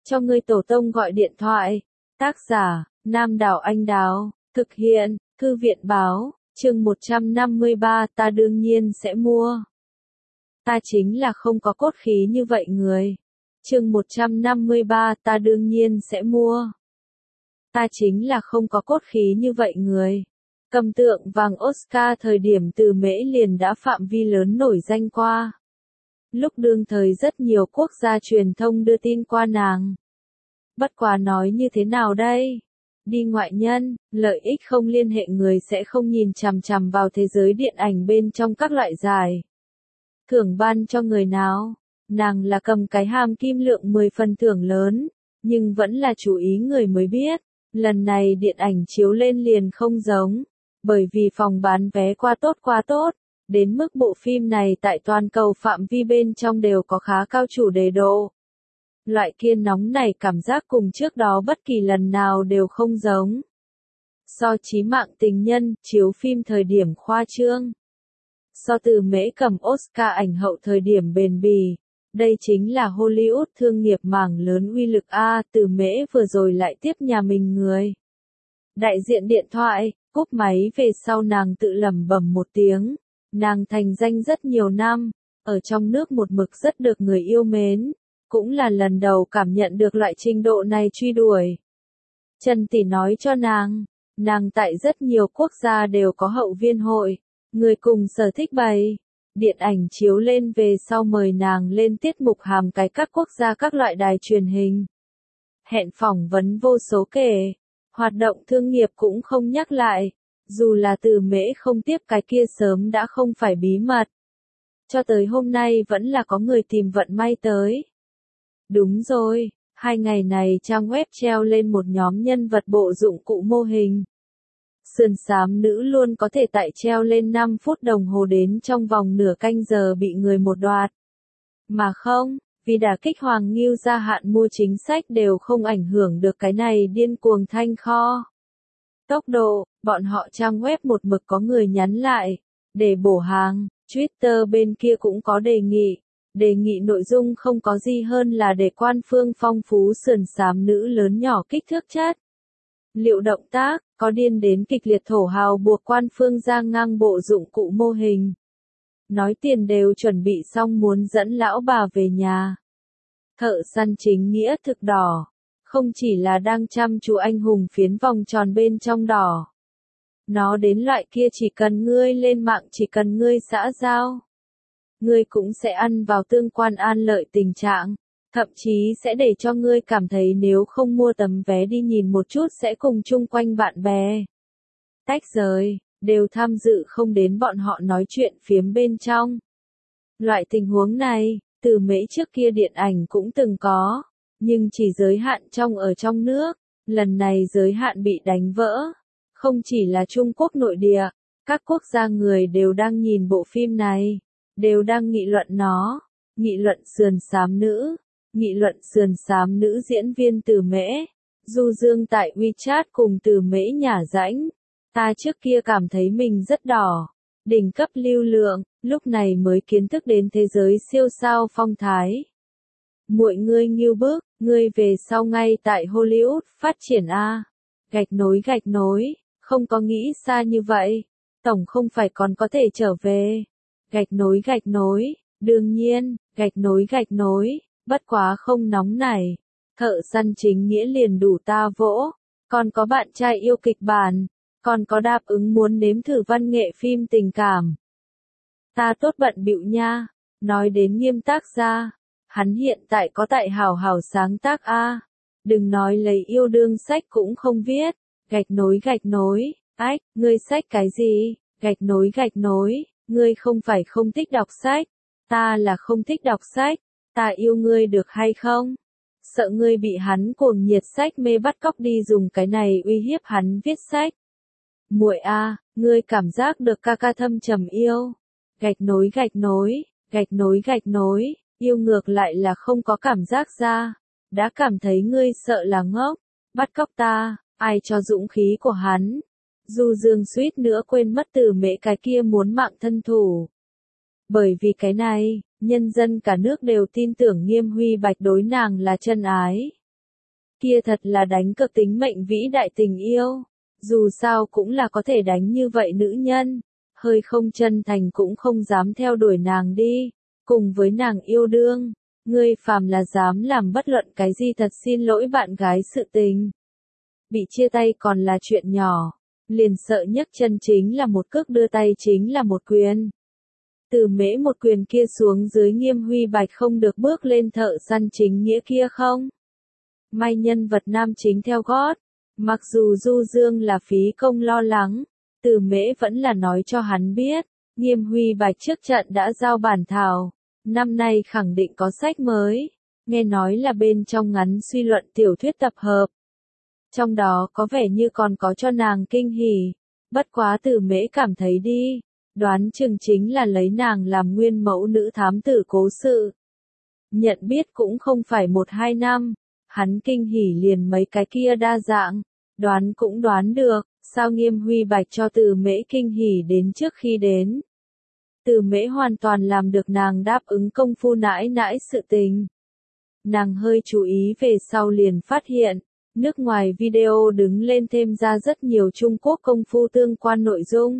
cho ngươi tổ tông gọi điện thoại. Tác giả, Nam Đảo Anh Đào, thực hiện, Thư viện báo, chương 153 ta đương nhiên sẽ mua. Ta chính là không có cốt khí như vậy người. Chương 153 ta đương nhiên sẽ mua. Ta chính là không có cốt khí như vậy người. Cầm tượng vàng Oscar thời điểm Từ Mễ liền đã phạm vi lớn nổi danh qua. Lúc đương thời rất nhiều quốc gia truyền thông đưa tin qua nàng. Bất quá nói như thế nào đây? Đi ngoại nhân, lợi ích không liên hệ người sẽ không nhìn chằm chằm vào thế giới điện ảnh bên trong các loại giải. Thưởng ban cho người nào? Nàng là cầm cái hàm kim lượng 10 phần thưởng lớn, nhưng vẫn là chú ý người mới biết. Lần này điện ảnh chiếu lên liền không giống, bởi vì phòng bán vé quá tốt, đến mức bộ phim này tại toàn cầu phạm vi bên trong đều có khá cao chủ đề độ. Loại kia nóng này cảm giác cùng trước đó bất kỳ lần nào đều không giống. So Chí Mạng Tình Nhân, chiếu phim thời điểm khoa trương. So Từ Mễ cầm Oscar ảnh hậu thời điểm bền bỉ. Đây chính là Hollywood thương nghiệp mảng lớn uy lực A. Từ Mễ vừa rồi lại tiếp nhà mình người. Đại diện điện thoại, cúp máy về sau nàng tự lẩm bẩm một tiếng. Nàng thành danh rất nhiều năm, ở trong nước một mực rất được người yêu mến. Cũng là lần đầu cảm nhận được loại trình độ này truy đuổi. Trần Tỷ nói cho nàng tại rất nhiều quốc gia đều có hậu viên hội, người cùng sở thích bày. Điện ảnh chiếu lên về sau mời nàng lên tiết mục hàm cái các quốc gia các loại đài truyền hình. Hẹn phỏng vấn vô số kể, hoạt động thương nghiệp cũng không nhắc lại, dù là Từ Mễ không tiếp cái kia sớm đã không phải bí mật. Cho tới hôm nay vẫn là có người tìm vận may tới. Đúng rồi, 2 ngày này trang web treo lên một nhóm nhân vật bộ dụng cụ mô hình. Sườn xám nữ luôn có thể tại treo lên 5 phút đồng hồ đến trong vòng nửa canh giờ bị người một đoạt. Mà không, vì đả kích Hoàng Ngưu gia hạn mua chính sách đều không ảnh hưởng được cái này điên cuồng thanh kho. Tốc độ, bọn họ trang web một mực có người nhắn lại, để bổ hàng, Twitter bên kia cũng có đề nghị nội dung không có gì hơn là để quan phương phong phú sườn xám nữ lớn nhỏ kích thước chất. Liệu động tác, có điên đến kịch liệt thổ hào buộc quan phương ra ngang bộ dụng cụ mô hình. Nói tiền đều chuẩn bị xong muốn dẫn lão bà về nhà. Thợ săn chính nghĩa thực đỏ, không chỉ là đang chăm chú anh hùng phiến vòng tròn bên trong đỏ. Nó đến loại kia chỉ cần ngươi lên mạng chỉ cần ngươi xã giao. Ngươi cũng sẽ ăn vào tương quan an lợi tình trạng, thậm chí sẽ để cho ngươi cảm thấy nếu không mua tấm vé đi nhìn một chút sẽ cùng chung quanh bạn bè. Tách rời, đều tham dự không đến bọn họ nói chuyện phiếm bên trong. Loại tình huống này, Từ Mễ trước kia điện ảnh cũng từng có, nhưng chỉ giới hạn ở trong nước, lần này giới hạn bị đánh vỡ. Không chỉ là Trung Quốc nội địa, các quốc gia người đều đang nhìn bộ phim này. Đều đang nghị luận nó, nghị luận sườn xám nữ diễn viên Từ Mễ, du dương tại WeChat cùng Từ Mễ nhả rãnh. Ta trước kia cảm thấy mình rất đỏ, đỉnh cấp lưu lượng, lúc này mới kiến thức đến thế giới siêu sao phong thái. Muội ngươi nghiêu bức, ngươi về sau ngay tại Hollywood phát triển a. Gạch nối, không có nghĩ xa như vậy, tổng không phải còn có thể trở về. Gạch nối, đương nhiên, gạch nối, bất quá không nóng này. Thợ săn chính nghĩa liền đủ ta vỗ, còn có bạn trai yêu kịch bản, còn có đáp ứng muốn nếm thử văn nghệ phim tình cảm. Ta tốt bận bịu nha, nói đến nghiêm tác ra, hắn hiện tại có tại hảo hảo sáng tác a. Đừng nói lấy yêu đương sách cũng không viết, gạch nối, ách, ngươi sách cái gì, gạch nối. Ngươi không phải không thích đọc sách, ta là không thích đọc sách, ta yêu ngươi được hay không? Sợ ngươi bị hắn cuồng nhiệt sách mê bắt cóc đi dùng cái này uy hiếp hắn viết sách. Muội a, ngươi cảm giác được ca ca thâm trầm yêu. Gạch nối, yêu ngược lại là không có cảm giác ra. Đã cảm thấy ngươi sợ là ngốc, bắt cóc ta, ai cho dũng khí của hắn. Du Dương suýt nữa quên mất Từ Mễ cái kia muốn mạng thân thủ. Bởi vì cái này, nhân dân cả nước đều tin tưởng Nghiêm Huy Bạch đối nàng là chân ái. Kia thật là đánh cược tính mệnh vĩ đại tình yêu. Dù sao cũng là có thể đánh như vậy nữ nhân. Hơi không chân thành cũng không dám theo đuổi nàng đi. Cùng với nàng yêu đương. Ngươi phàm là dám làm bất luận cái gì thật xin lỗi bạn gái sự tình. Bị chia tay còn là chuyện nhỏ. Liền sợ nhất chân chính là một cước, đưa tay chính là một quyền. Từ Mễ một quyền kia xuống dưới Nghiêm Huy Bạch không được bước lên thợ săn chính nghĩa kia không? May nhân vật nam chính theo gót. Mặc dù Du Dương là phí công lo lắng, Từ Mễ vẫn là nói cho hắn biết, Nghiêm Huy Bạch trước trận đã giao bản thảo, năm nay khẳng định có sách mới, nghe nói là bên trong ngắn suy luận tiểu thuyết tập hợp. Trong đó có vẻ như còn có cho nàng kinh hỉ, bất quá Từ Mễ cảm thấy đi, đoán chừng chính là lấy nàng làm nguyên mẫu nữ thám tử cố sự. Nhận biết cũng không phải 1-2 năm. Hắn kinh hỉ liền mấy cái kia đa dạng, đoán cũng đoán được, sao Nghiêm Huy Bạch cho Từ Mễ kinh hỉ đến trước khi đến. Từ Mễ hoàn toàn làm được nàng đáp ứng công phu nãi nãi sự tình. Nàng hơi chú ý về sau liền phát hiện, nước ngoài video đứng lên thêm ra rất nhiều Trung Quốc công phu tương quan nội dung.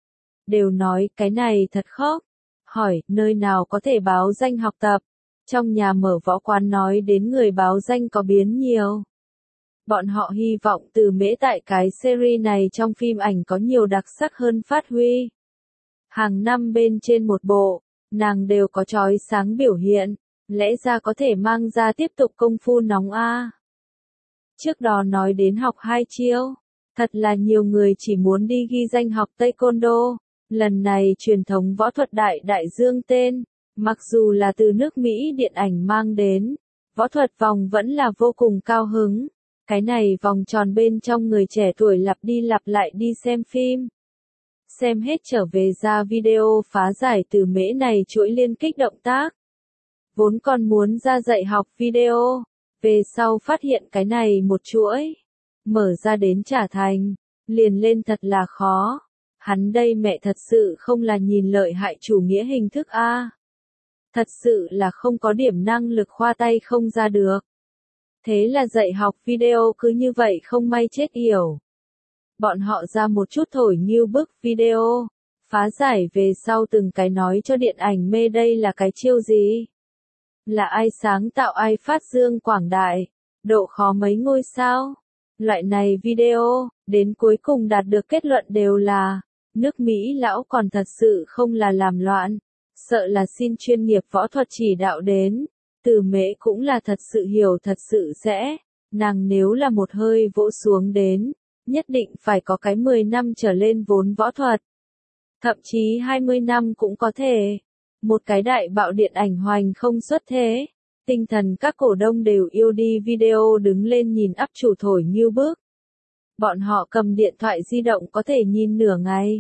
Đều nói cái này thật khóc, hỏi nơi nào có thể báo danh học tập. Trong nhà mở võ quán nói đến người báo danh có biến nhiều. Bọn họ hy vọng Từ Mễ tại cái series này trong phim ảnh có nhiều đặc sắc hơn phát huy. Hàng năm bên trên một bộ, nàng đều có chói sáng biểu hiện, lẽ ra có thể mang ra tiếp tục công phu nóng a. Trước đó nói đến học 2 chiêu, thật là nhiều người chỉ muốn đi ghi danh học Taekwondo, lần này truyền thống võ thuật đại dương tên. Mặc dù là từ nước Mỹ điện ảnh mang đến, võ thuật vòng vẫn là vô cùng cao hứng. Cái này vòng tròn bên trong người trẻ tuổi lặp đi lặp lại đi xem phim. Xem hết trở về ra video phá giải Từ Mễ này chuỗi liên kích động tác. Vốn còn muốn ra dạy học video, về sau phát hiện cái này một chuỗi. Mở ra đến trả thành, liền lên thật là khó. Hắn đây mẹ thật sự không là nhìn lợi hại chủ nghĩa hình thức a. Thật sự là không có điểm năng lực khoa tay không ra được. Thế là dạy học video cứ như vậy không may chết yểu. Bọn họ ra một chút thổi nghiêu bức video, phá giải về sau từng cái nói cho điện ảnh mê đây là cái chiêu gì. Là ai sáng tạo ai phát dương quảng đại, độ khó mấy ngôi sao. Loại này video, đến cuối cùng đạt được kết luận đều là, nước Mỹ lão còn thật sự không là làm loạn. Sợ là xin chuyên nghiệp võ thuật chỉ đạo đến, Từ Mễ cũng là thật sự hiểu thật sự sẽ, nàng nếu là một hơi vỗ xuống đến, nhất định phải có cái 10 năm trở lên vốn võ thuật. Thậm chí 20 năm cũng có thể. Một cái đại bạo điện ảnh hoành không xuất thế. Tinh thần các cổ đông đều yêu đi video đứng lên nhìn áp chủ thổi nghiêu bức. Bọn họ cầm điện thoại di động có thể nhìn nửa ngày.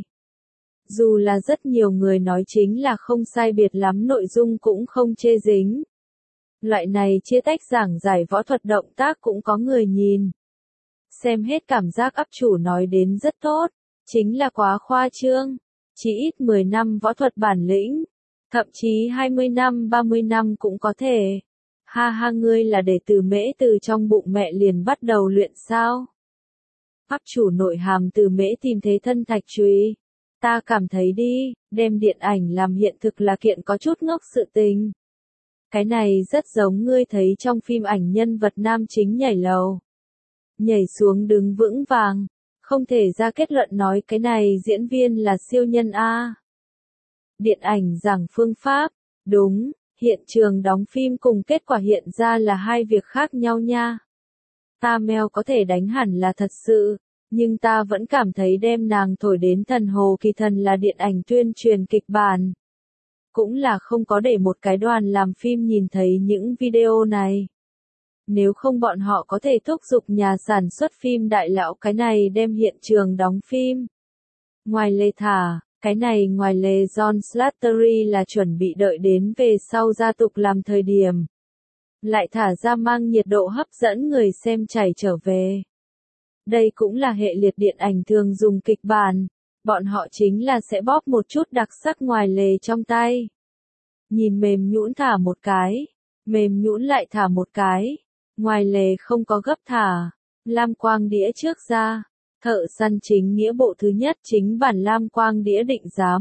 Dù là rất nhiều người nói chính là không sai biệt lắm nội dung cũng không chê dính. Loại này chia tách giảng giải võ thuật động tác cũng có người nhìn. Xem hết cảm giác áp chủ nói đến rất tốt, chính là quá khoa trương. Chỉ ít 10 năm võ thuật bản lĩnh, thậm chí 20 năm 30 năm cũng có thể. Ha ha, ngươi là để Từ Mễ từ trong bụng mẹ liền bắt đầu luyện sao? Áp chủ nội hàm Từ Mễ tìm thế thân thạch trùy. Ta cảm thấy đi, đem điện ảnh làm hiện thực là kiện có chút ngốc sự tình. Cái này rất giống ngươi thấy trong phim ảnh nhân vật nam chính nhảy lầu. Nhảy xuống đứng vững vàng, không thể ra kết luận nói cái này diễn viên là siêu nhân a. Điện ảnh giảng phương pháp, đúng, hiện trường đóng phim cùng kết quả hiện ra là hai việc khác nhau nha. Ta mèo có thể đánh hẳn là thật sự. Nhưng ta vẫn cảm thấy đem nàng thổi đến thần hồ kỳ thần là điện ảnh tuyên truyền kịch bản. Cũng là không có để một cái đoàn làm phim nhìn thấy những video này. Nếu không bọn họ có thể thúc giục nhà sản xuất phim đại lão cái này đem hiện trường đóng phim. Ngoài lề thả, cái này ngoài lề John Slattery là chuẩn bị đợi đến về sau gia tục làm thời điểm. Lại thả ra mang nhiệt độ hấp dẫn người xem chảy trở về. Đây cũng là hệ liệt điện ảnh thường dùng kịch bản, bọn họ chính là sẽ bóp một chút đặc sắc ngoài lề trong tay. Nhìn mềm nhũn thả một cái, mềm nhũn lại thả một cái, Ngoài lề không có gấp thả. Lam quang đĩa trước ra. Thợ săn chính nghĩa bộ thứ nhất chính bản lam quang đĩa định giá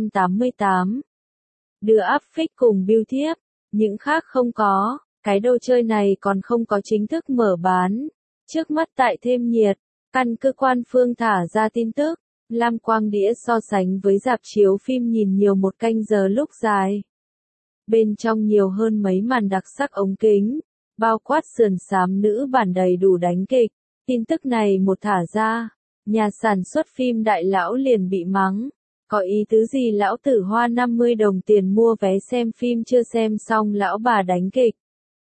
188. Đưa áp phích cùng bưu thiếp. Những khác không có. Cái đồ chơi này còn không có chính thức mở bán. Trước mắt tại thêm nhiệt. Căn cơ quan phương thả ra tin tức. Lam quang đĩa so sánh với rạp chiếu phim nhìn nhiều một canh giờ lúc dài. Bên trong nhiều hơn mấy màn đặc sắc ống kính. Bao quát sườn xám nữ bản đầy đủ đánh kịch. Tin tức này một thả ra. Nhà sản xuất phim đại lão liền bị mắng. Có ý tứ gì lão tử hoa 50 đồng tiền mua vé xem phim chưa xem xong lão bà đánh kịch.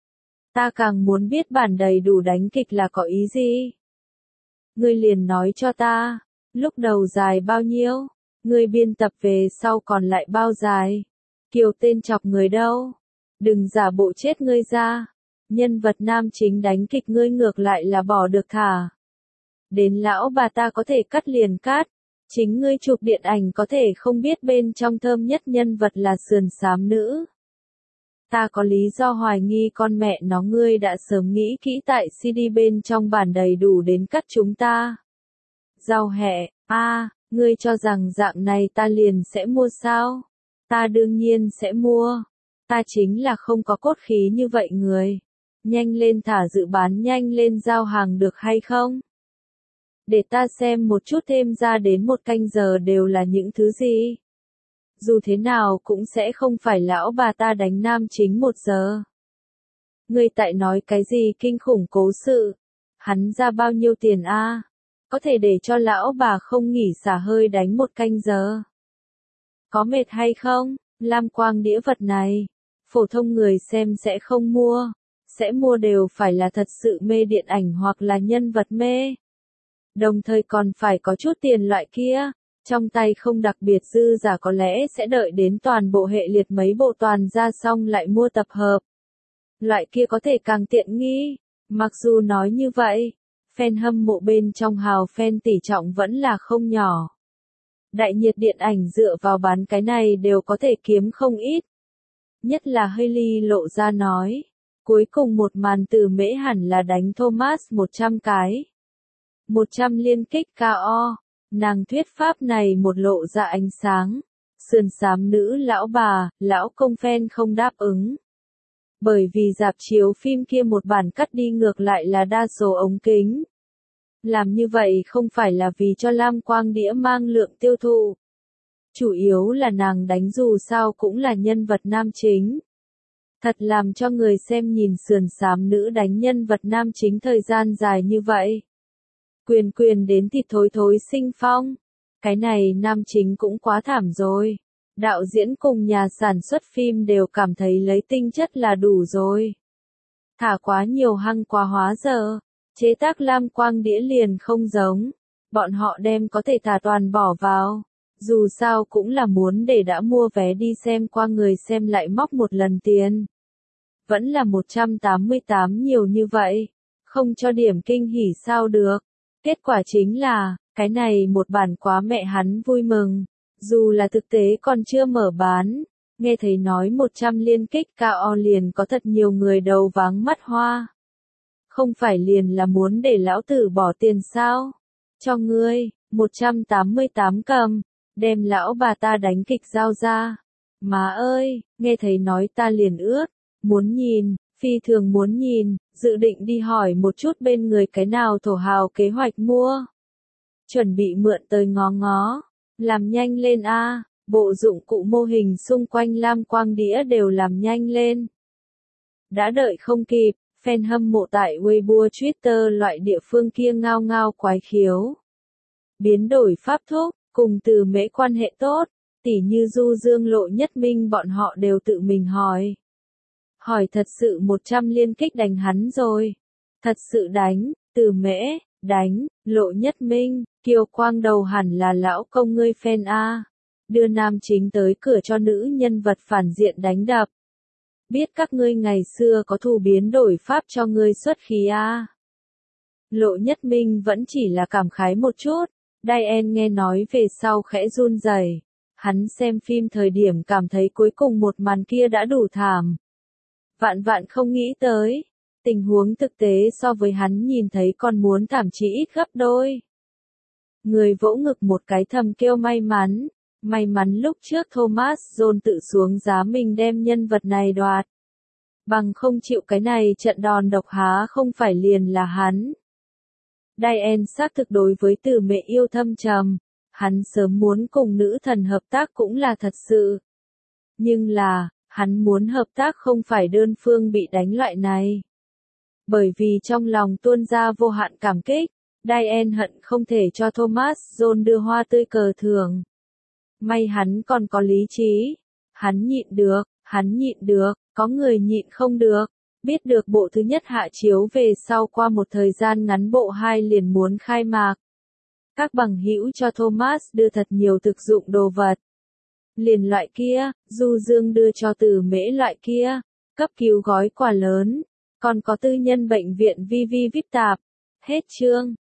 Ta càng muốn biết bản đầy đủ đánh kịch là có ý gì. Ngươi liền nói cho ta. Lúc đầu dài bao nhiêu? Ngươi biên tập về sau còn lại bao dài? Kiều tên chọc người đâu? Đừng giả bộ chết ngươi ra. Nhân vật nam chính đánh kịch ngươi ngược lại là bỏ được thả. Đến lão bà ta có thể cắt liền cắt. Chính ngươi chụp điện ảnh có thể không biết bên trong thơm nhất nhân vật là sườn xám nữ. Ta có lý do hoài nghi con mẹ nó ngươi đã sớm nghĩ kỹ tại CD bên trong bản đầy đủ đến cắt chúng ta. Giao hẹ, ngươi cho rằng dạng này ta liền sẽ mua sao? Ta đương nhiên sẽ mua. Ta chính là không có cốt khí như vậy người. Nhanh lên thả dự bán nhanh lên giao hàng được hay không? Để ta xem một chút thêm ra đến một canh giờ đều là những thứ gì. Dù thế nào cũng sẽ không phải lão bà ta đánh nam chính 1 giờ. Ngươi tại nói cái gì kinh khủng cố sự? Hắn ra bao nhiêu tiền a? Có thể để cho lão bà không nghỉ xả hơi đánh 1 canh giờ. Có mệt hay không? Lam quang đĩa vật này. Phổ thông người xem sẽ không mua. Sẽ mua đều phải là thật sự mê điện ảnh hoặc là nhân vật mê. Đồng thời còn phải có chút tiền loại kia. Trong tay không đặc biệt dư giả có lẽ sẽ đợi đến toàn bộ hệ liệt mấy bộ toàn ra xong lại mua tập hợp. Loại kia có thể càng tiện nghi. Mặc dù nói như vậy, fan hâm mộ bên trong hào fan tỷ trọng vẫn là không nhỏ. Đại nhiệt điện ảnh dựa vào bán cái này đều có thể kiếm không ít. Nhất là Hailey lộ ra nói. Cuối cùng một màn từ mễ hẳn là đánh Thomas 100 cái. 100 liên kích KO. Nàng thuyết pháp này một lộ ra ánh sáng. Sườn xám nữ lão bà, lão công fan không đáp ứng. Bởi vì rạp chiếu phim kia một bản cắt đi ngược lại là đa số ống kính. Làm như vậy không phải là vì cho lam quang đĩa mang lượng tiêu thụ. Chủ yếu là nàng đánh dù sao cũng là nhân vật nam chính. Thật làm cho người xem nhìn sườn xám nữ đánh nhân vật nam chính thời gian dài như vậy. Quyền đến thịt thối thối sinh phong. Cái này nam chính cũng quá thảm rồi. Đạo diễn cùng nhà sản xuất phim đều cảm thấy lấy tinh chất là đủ rồi. Thả quá nhiều hăng quá hóa giờ. Chế tác lam quang đĩa liền không giống. Bọn họ đem có thể thả toàn bỏ vào. Dù sao cũng là muốn để đã mua vé đi xem qua người xem lại móc một lần tiền. Vẫn là 188 nhiều như vậy. Không cho điểm kinh hỉ sao được. Kết quả chính là, cái này một bản quá mẹ hắn vui mừng. Dù là thực tế còn chưa mở bán. Nghe thấy nói 100 liên kích KO liền có thật nhiều người đầu váng mắt hoa. Không phải liền là muốn để lão tử bỏ tiền sao? Cho ngươi, 188 cầm. Đem lão bà ta đánh kịch giao ra. Má ơi, nghe thấy nói ta liền ướt. Muốn nhìn, phi thường muốn nhìn, dự định đi hỏi một chút bên người cái nào thổ hào kế hoạch mua. Chuẩn bị mượn tới ngó ngó. Làm nhanh lên a, bộ dụng cụ mô hình xung quanh lam quang đĩa đều làm nhanh lên. Đã đợi không kịp, fan hâm mộ tại Weibo Twitter loại địa phương kia ngao ngao quái khiếu. Biến đổi pháp thúc, cùng từ mễ quan hệ tốt, tỉ như Du Dương Lộ Nhất Minh bọn họ đều tự mình hỏi. Hỏi thật sự 100 liên kích đánh hắn rồi. Thật sự đánh, từ mễ, đánh, Lộ Nhất Minh, Kiều Quang đầu hẳn là lão công ngươi fan A. Đưa nam chính tới cửa cho nữ nhân vật phản diện đánh đập. Biết các ngươi ngày xưa có thù biến đổi pháp cho ngươi xuất khí A. Lộ Nhất Minh vẫn chỉ là cảm khái một chút. Diane nghe nói về sau khẽ run rẩy. Hắn xem phim thời điểm cảm thấy cuối cùng một màn kia đã đủ thảm. Vạn vạn không nghĩ tới. Tình huống thực tế so với hắn nhìn thấy còn muốn thảm chí ít gấp đôi. Người vỗ ngực một cái thầm kêu may mắn lúc trước Thomas John tự xuống giá mình đem nhân vật này đoạt. Bằng không chịu cái này trận đòn độc há không phải liền là hắn. Diane xác thực đối với Tử Mẹ yêu thâm trầm, hắn sớm muốn cùng nữ thần hợp tác cũng là thật sự. Nhưng là, hắn muốn hợp tác không phải đơn phương bị đánh loại này. Bởi vì trong lòng tuôn ra vô hạn cảm kích, Diane hận không thể cho Thomas John đưa hoa tươi cờ thưởng. May hắn còn có lý trí. Hắn nhịn được, có người nhịn không được. Biết được bộ thứ nhất hạ chiếu về sau qua một thời gian ngắn bộ 2 liền muốn khai mạc. Các bằng hữu cho Thomas đưa thật nhiều thực dụng đồ vật. Liền loại kia, Du Dương đưa cho Tử Mễ loại kia, cấp cứu gói quà lớn, còn có tư nhân bệnh viện VIP tạp. Hết chương.